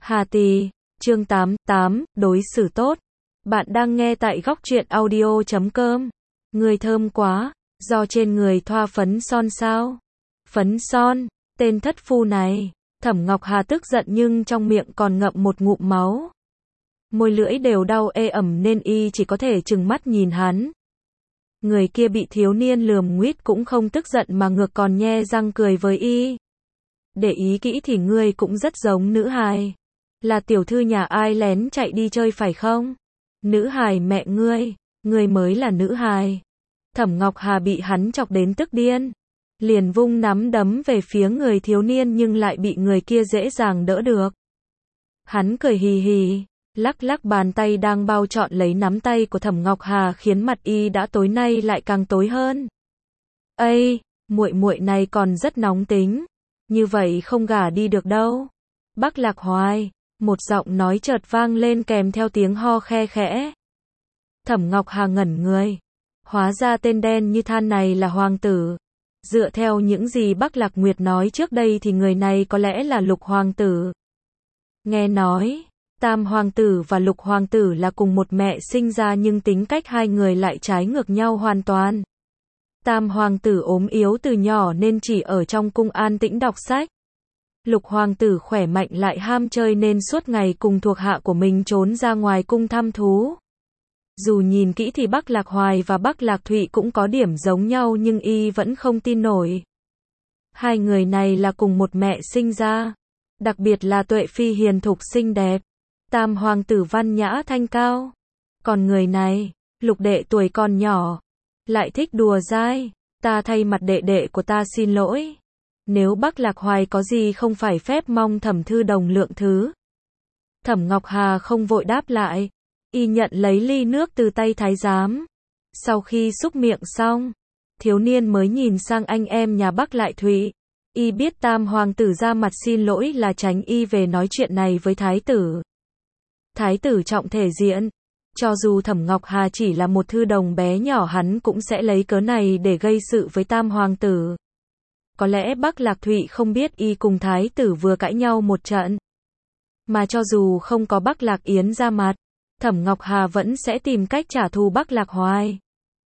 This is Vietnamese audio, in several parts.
Hà Tì, chương 88, đối xử tốt. Bạn đang nghe tại góc truyện audio.com. Người thơm quá, do trên người thoa phấn son sao? Phấn son, tên thất phu này. Thẩm Ngọc Hà tức giận nhưng trong miệng còn ngậm một ngụm máu. Môi lưỡi đều đau ê ẩm nên y chỉ có thể trừng mắt nhìn hắn. Người kia bị thiếu niên lườm nguýt cũng không tức giận mà ngược còn nhe răng cười với y. Để ý kỹ thì ngươi cũng rất giống nữ hài. Là tiểu thư nhà ai lén chạy đi chơi phải không? Nữ hài mẹ ngươi mới là nữ hài. Thẩm Ngọc Hà bị hắn chọc đến tức điên. Liền vung nắm đấm về phía người thiếu niên nhưng lại bị người kia dễ dàng đỡ được. Hắn cười hì hì, lắc lắc bàn tay đang bao trọn lấy nắm tay của Thẩm Ngọc Hà khiến mặt y đã tối nay lại càng tối hơn. Ây, muội muội này còn rất nóng tính. Như vậy không gả đi được đâu. Bắc Lạc Hoài, một giọng nói chợt vang lên kèm theo tiếng ho khe khẽ. Thẩm Ngọc Hà ngẩn người. Hóa ra tên đen như than này là hoàng tử. Dựa theo những gì Bắc Lạc Nguyệt nói trước đây thì người này có lẽ là Lục hoàng tử. Nghe nói, Tam hoàng tử và Lục hoàng tử là cùng một mẹ sinh ra nhưng tính cách hai người lại trái ngược nhau hoàn toàn. Tam hoàng tử ốm yếu từ nhỏ nên chỉ ở trong cung an tĩnh đọc sách. Lục hoàng tử khỏe mạnh lại ham chơi nên suốt ngày cùng thuộc hạ của mình trốn ra ngoài cung thăm thú. Dù nhìn kỹ thì Bắc Lạc Hoài và Bắc Lạc Thụy cũng có điểm giống nhau nhưng y vẫn không tin nổi. Hai người này là cùng một mẹ sinh ra. Đặc biệt là Tuệ Phi hiền thục xinh đẹp. Tam hoàng tử văn nhã thanh cao. Còn người này, Lục đệ tuổi còn nhỏ. Lại thích đùa dai. Ta thay mặt đệ đệ của ta xin lỗi. Nếu Bắc Lạc Hoài có gì không phải phép mong Thẩm thư đồng lượng thứ. Thẩm Ngọc Hà không vội đáp lại. Y nhận lấy ly nước từ tay thái giám. Sau khi xúc miệng xong, thiếu niên mới nhìn sang anh em nhà Bắc Lại Thụy. Y biết Tam hoàng tử ra mặt xin lỗi là tránh y về nói chuyện này với thái tử. Thái tử trọng thể diện. Cho dù Thẩm Ngọc Hà chỉ là một thư đồng bé nhỏ hắn cũng sẽ lấy cớ này để gây sự với Tam hoàng tử. Có lẽ Bắc Lạc Thụy không biết y cùng thái tử vừa cãi nhau một trận. Mà cho dù không có Bắc Lạc Yến ra mặt, Thẩm Ngọc Hà vẫn sẽ tìm cách trả thù Bắc Lạc Hoài.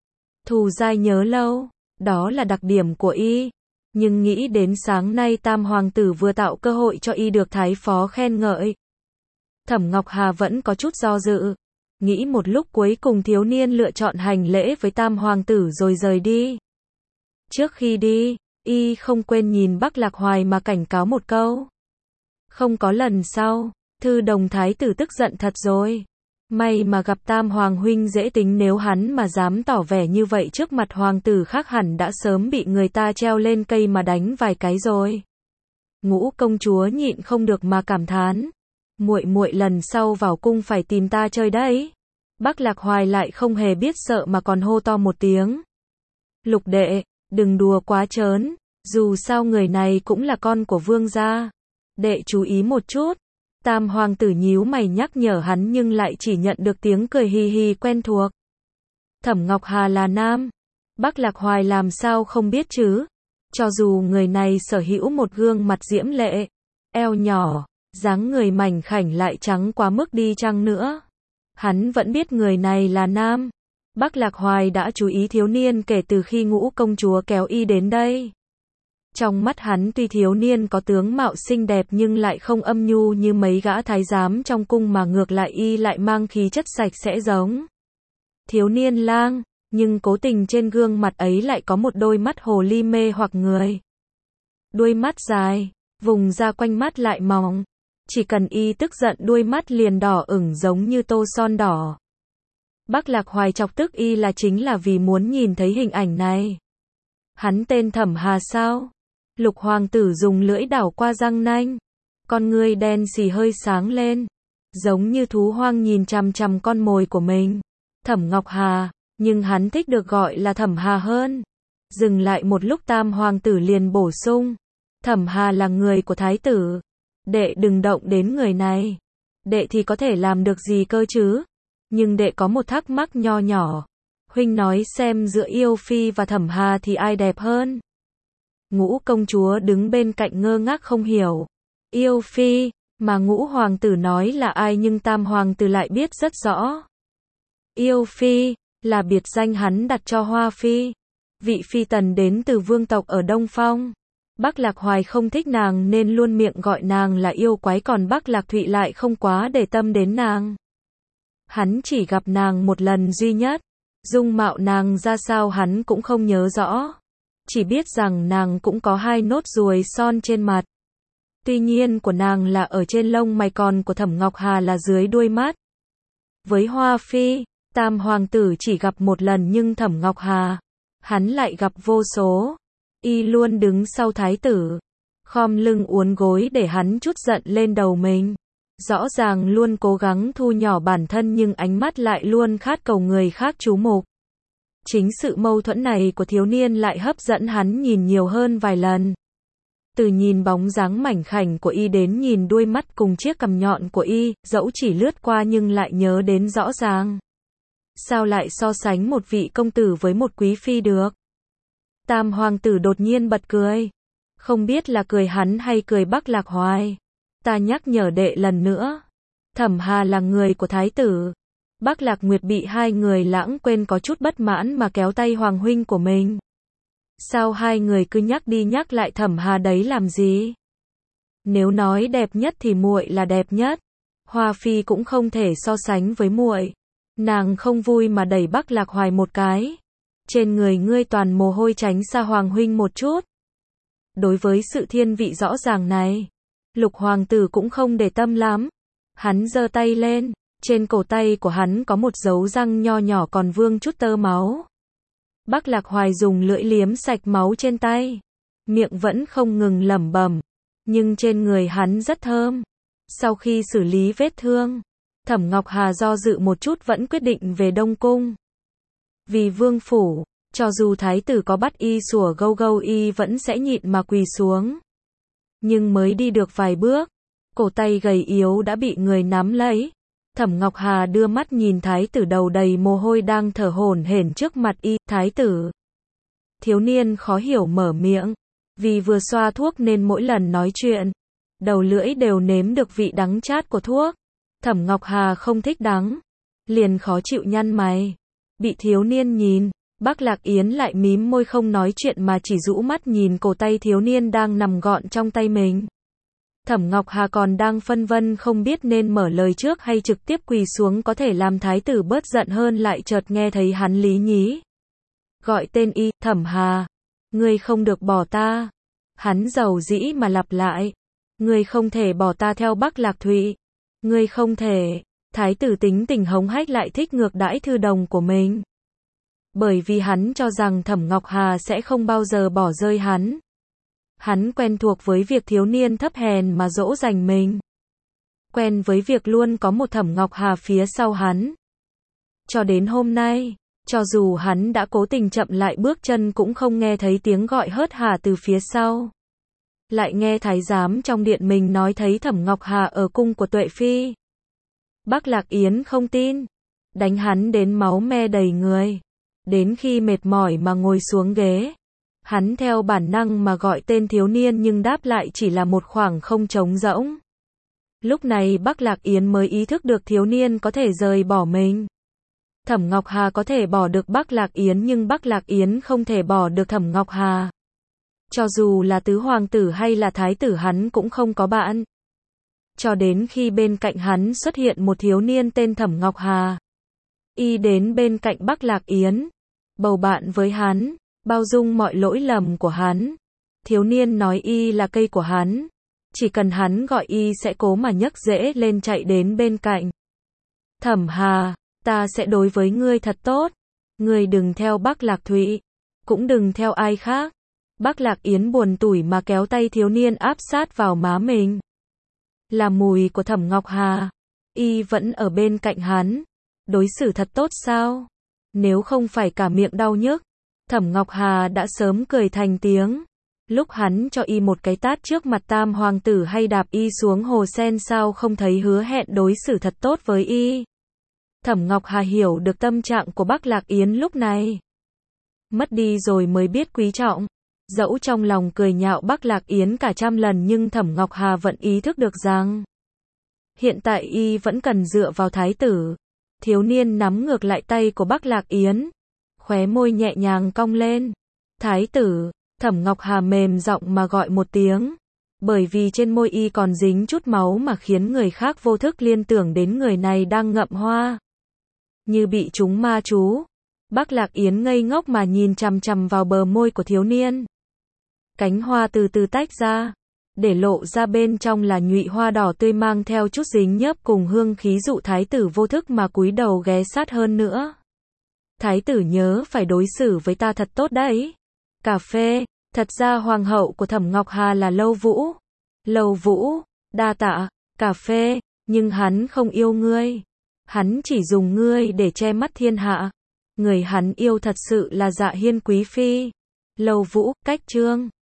Thù dai nhớ lâu, đó là đặc điểm của y. Nhưng nghĩ đến sáng nay Tam hoàng tử vừa tạo cơ hội cho y được thái phó khen ngợi. Thẩm Ngọc Hà vẫn có chút do dự. Nghĩ một lúc cuối cùng thiếu niên lựa chọn hành lễ với Tam hoàng tử rồi rời đi. Trước khi đi, y không quên nhìn Bắc Lạc Hoài mà cảnh cáo một câu. Không có lần sau, thư đồng thái tử tức giận thật rồi. May mà gặp Tam hoàng huynh dễ tính, nếu hắn mà dám tỏ vẻ như vậy trước mặt hoàng tử khác hẳn đã sớm bị người ta treo lên cây mà đánh vài cái rồi. Ngũ công chúa nhịn không được mà cảm thán. Muội muội lần sau vào cung phải tìm ta chơi đấy. Bắc Lạc Hoài lại không hề biết sợ mà còn hô to một tiếng. Lục đệ, đừng đùa quá trớn, dù sao người này cũng là con của vương gia. Đệ chú ý một chút. Tam hoàng tử nhíu mày nhắc nhở hắn nhưng lại chỉ nhận được tiếng cười hì hì quen thuộc. Thẩm Ngọc Hà là nam. Bắc Lạc Hoài làm sao không biết chứ. Cho dù người này sở hữu một gương mặt diễm lệ, eo nhỏ, dáng người mảnh khảnh lại trắng quá mức đi chăng nữa, hắn vẫn biết người này là nam. Bắc Lạc Hoài đã chú ý thiếu niên kể từ khi Ngũ công chúa kéo y đến đây. Trong mắt hắn tuy thiếu niên có tướng mạo xinh đẹp nhưng lại không âm nhu như mấy gã thái giám trong cung mà ngược lại y lại mang khí chất sạch sẽ giống thiếu niên lang, nhưng cố tình trên gương mặt ấy lại có một đôi mắt hồ ly mê hoặc người. Đuôi mắt dài, vùng ra quanh mắt lại mỏng. Chỉ cần y tức giận đuôi mắt liền đỏ ửng giống như tô son đỏ. Bắc Lạc Hoài chọc tức y là chính là vì muốn nhìn thấy hình ảnh này. Hắn tên Thẩm Hà sao? Lục hoàng tử dùng lưỡi đảo qua răng nanh. Con ngươi đen xì hơi sáng lên. Giống như thú hoang nhìn chằm chằm con mồi của mình. Thẩm Ngọc Hà, nhưng hắn thích được gọi là Thẩm Hà hơn. Dừng lại một lúc Tam hoàng tử liền bổ sung. Thẩm Hà là người của thái tử. Đệ đừng động đến người này. Đệ thì có thể làm được gì cơ chứ? Nhưng đệ có một thắc mắc nho nhỏ. Huynh nói xem giữa Yêu Phi và Thẩm Hà thì ai đẹp hơn? Ngũ công chúa đứng bên cạnh ngơ ngác không hiểu. Yêu Phi, Mà ngũ hoàng tử nói là ai nhưng tam hoàng tử lại biết rất rõ. Yêu phi, là biệt danh hắn đặt cho Hoa phi. Vị phi tần đến từ vương tộc ở Đông Phong. Bắc Lạc Hoài không thích nàng nên luôn miệng gọi nàng là yêu quái, còn Bắc Lạc Thụy lại không quá để tâm đến nàng. Hắn chỉ gặp nàng một lần duy nhất. Dung mạo nàng ra sao hắn cũng không nhớ rõ. Chỉ biết rằng nàng cũng có 2 nốt ruồi son trên mặt. Tuy nhiên của nàng là ở trên lông mày, còn của Thẩm Ngọc Hà là dưới đuôi mắt. Với Hoa phi, tam hoàng tử chỉ gặp một lần, nhưng Thẩm Ngọc Hà, hắn lại gặp vô số. Y luôn đứng sau thái tử, khom lưng uốn gối để hắn trút giận lên đầu mình. Rõ ràng luôn cố gắng thu nhỏ bản thân nhưng ánh mắt lại luôn khát cầu người khác chú mục. Chính sự mâu thuẫn này của thiếu niên lại hấp dẫn hắn nhìn nhiều hơn vài lần. Từ nhìn bóng dáng mảnh khảnh của y đến nhìn đuôi mắt cùng chiếc cằm nhọn của y, dẫu chỉ lướt qua nhưng lại nhớ đến rõ ràng. Sao lại so sánh một vị công tử với một quý phi được? Tam hoàng tử đột nhiên bật cười. Không biết là cười hắn hay cười Bắc Lạc Hoài. Ta nhắc nhở đệ lần nữa. Thẩm Hà là người của thái tử. Bắc Lạc Nguyệt bị 2 người lãng quên có chút bất mãn mà kéo tay hoàng huynh của mình. Sao 2 người cứ nhắc đi nhắc lại Thẩm Hà đấy làm gì? Nếu nói đẹp nhất thì muội là đẹp nhất. Hoa phi cũng không thể so sánh với muội. Nàng không vui mà đẩy Bắc Lạc Hoài một cái. Trên người ngươi toàn mồ hôi, tránh xa hoàng huynh một chút. Đối với sự thiên vị rõ ràng này, Lục hoàng tử cũng không để tâm lắm. Hắn giơ tay lên, trên cổ tay của hắn có một dấu răng nho nhỏ còn vương chút tơ máu. Bắc Lạc Hoài dùng lưỡi liếm sạch máu trên tay, miệng vẫn không ngừng lẩm bẩm, nhưng trên người hắn rất thơm. Sau khi xử lý vết thương, Thẩm Ngọc Hà do dự một chút vẫn quyết định về Đông Cung. Vì vương phủ, cho dù thái tử có bắt y sủa gâu gâu y vẫn sẽ nhịn mà quỳ xuống. Nhưng mới đi được vài bước, cổ tay gầy yếu đã bị người nắm lấy. Thẩm Ngọc Hà đưa mắt nhìn thái tử đầu đầy mồ hôi đang thở hổn hển trước mặt y. Thái tử. Thiếu niên khó hiểu mở miệng. Vì vừa xoa thuốc nên mỗi lần nói chuyện, đầu lưỡi đều nếm được vị đắng chát của thuốc. Thẩm Ngọc Hà không thích đắng, liền khó chịu nhăn mày. Bị thiếu niên nhìn, Bắc Lạc Yến lại mím môi không nói chuyện mà chỉ rũ mắt nhìn cổ tay thiếu niên đang nằm gọn trong tay mình. Thẩm Ngọc Hà còn đang phân vân không biết nên mở lời trước hay trực tiếp quỳ xuống có thể làm thái tử bớt giận hơn, lại chợt nghe thấy hắn lý nhí gọi tên y. Thẩm Hà, ngươi không được bỏ ta. Hắn dầu dĩ mà lặp lại, ngươi không thể bỏ ta theo Bắc Lạc Thụy. Ngươi không thể. Thái tử tính tình hống hách lại thích ngược đãi thư đồng của mình. Bởi vì hắn cho rằng Thẩm Ngọc Hà sẽ không bao giờ bỏ rơi hắn. Hắn quen thuộc với việc thiếu niên thấp hèn mà dỗ dành mình. Quen với việc luôn có một Thẩm Ngọc Hà phía sau hắn. Cho đến hôm nay, cho dù hắn đã cố tình chậm lại bước chân cũng không nghe thấy tiếng gọi hớt hà từ phía sau. Lại nghe thái giám trong điện mình nói thấy Thẩm Ngọc Hà ở cung của Tuệ Phi. Bắc Lạc Yến không tin, đánh hắn đến máu me đầy người. Đến khi mệt mỏi mà ngồi xuống ghế, hắn theo bản năng mà gọi tên thiếu niên nhưng đáp lại chỉ là một khoảng không trống rỗng. Lúc này Bắc Lạc Yến mới ý thức được thiếu niên có thể rời bỏ mình. Thẩm Ngọc Hà có thể bỏ được Bắc Lạc Yến nhưng Bắc Lạc Yến không thể bỏ được Thẩm Ngọc Hà. Cho dù là tứ hoàng tử hay là thái tử hắn cũng không có bạn. Cho đến khi bên cạnh hắn xuất hiện một thiếu niên tên Thẩm Ngọc Hà. Y đến bên cạnh Bắc Lạc Yến, bầu bạn với hắn, bao dung mọi lỗi lầm của hắn. Thiếu niên nói y là cây của hắn, chỉ cần hắn gọi y sẽ cố mà nhấc rễ lên chạy đến bên cạnh. Thẩm Hà, ta sẽ đối với ngươi thật tốt. Ngươi đừng theo Bắc Lạc Thụy, cũng đừng theo ai khác. Bắc Lạc Yến buồn tủi mà kéo tay thiếu niên áp sát vào má mình. Là mùi của Thẩm Ngọc Hà. Y vẫn ở bên cạnh hắn. Đối xử thật tốt sao? Nếu không phải cả miệng đau nhức, Thẩm Ngọc Hà đã sớm cười thành tiếng. Lúc hắn cho y một cái tát trước mặt tam hoàng tử hay đạp y xuống hồ sen sao không thấy hứa hẹn đối xử thật tốt với y. Thẩm Ngọc Hà hiểu được tâm trạng của Bắc Lạc Yến lúc này. Mất đi rồi mới biết quý trọng. Dẫu trong lòng cười nhạo Bắc Lạc Yến cả trăm lần nhưng Thẩm Ngọc Hà vẫn ý thức được rằng Hiện tại y vẫn cần dựa vào thái tử. Thiếu niên nắm ngược lại tay của Bắc Lạc Yến, khóe môi nhẹ nhàng cong lên. Thái tử, Thẩm Ngọc Hà mềm giọng mà gọi một tiếng. Bởi vì trên môi y còn dính chút máu mà khiến người khác vô thức liên tưởng đến người này đang ngậm hoa. Như bị trúng ma chú. Bắc Lạc Yến ngây ngốc mà nhìn chằm chằm vào bờ môi của thiếu niên. Cánh hoa từ từ tách ra, để lộ ra bên trong là nhụy hoa đỏ tươi mang theo chút dính nhớp cùng hương khí dụ thái tử vô thức mà cúi đầu ghé sát hơn nữa. Thái tử nhớ phải đối xử với ta thật tốt đấy. Cà phê, thật ra hoàng hậu của Thẩm Ngọc Hà là Lâu Vũ. Lâu Vũ, đa tạ, cà phê, nhưng hắn không yêu ngươi. Hắn chỉ dùng ngươi để che mắt thiên hạ. Người hắn yêu thật sự là Dạ Hiên quý phi. Lâu Vũ, cách chương.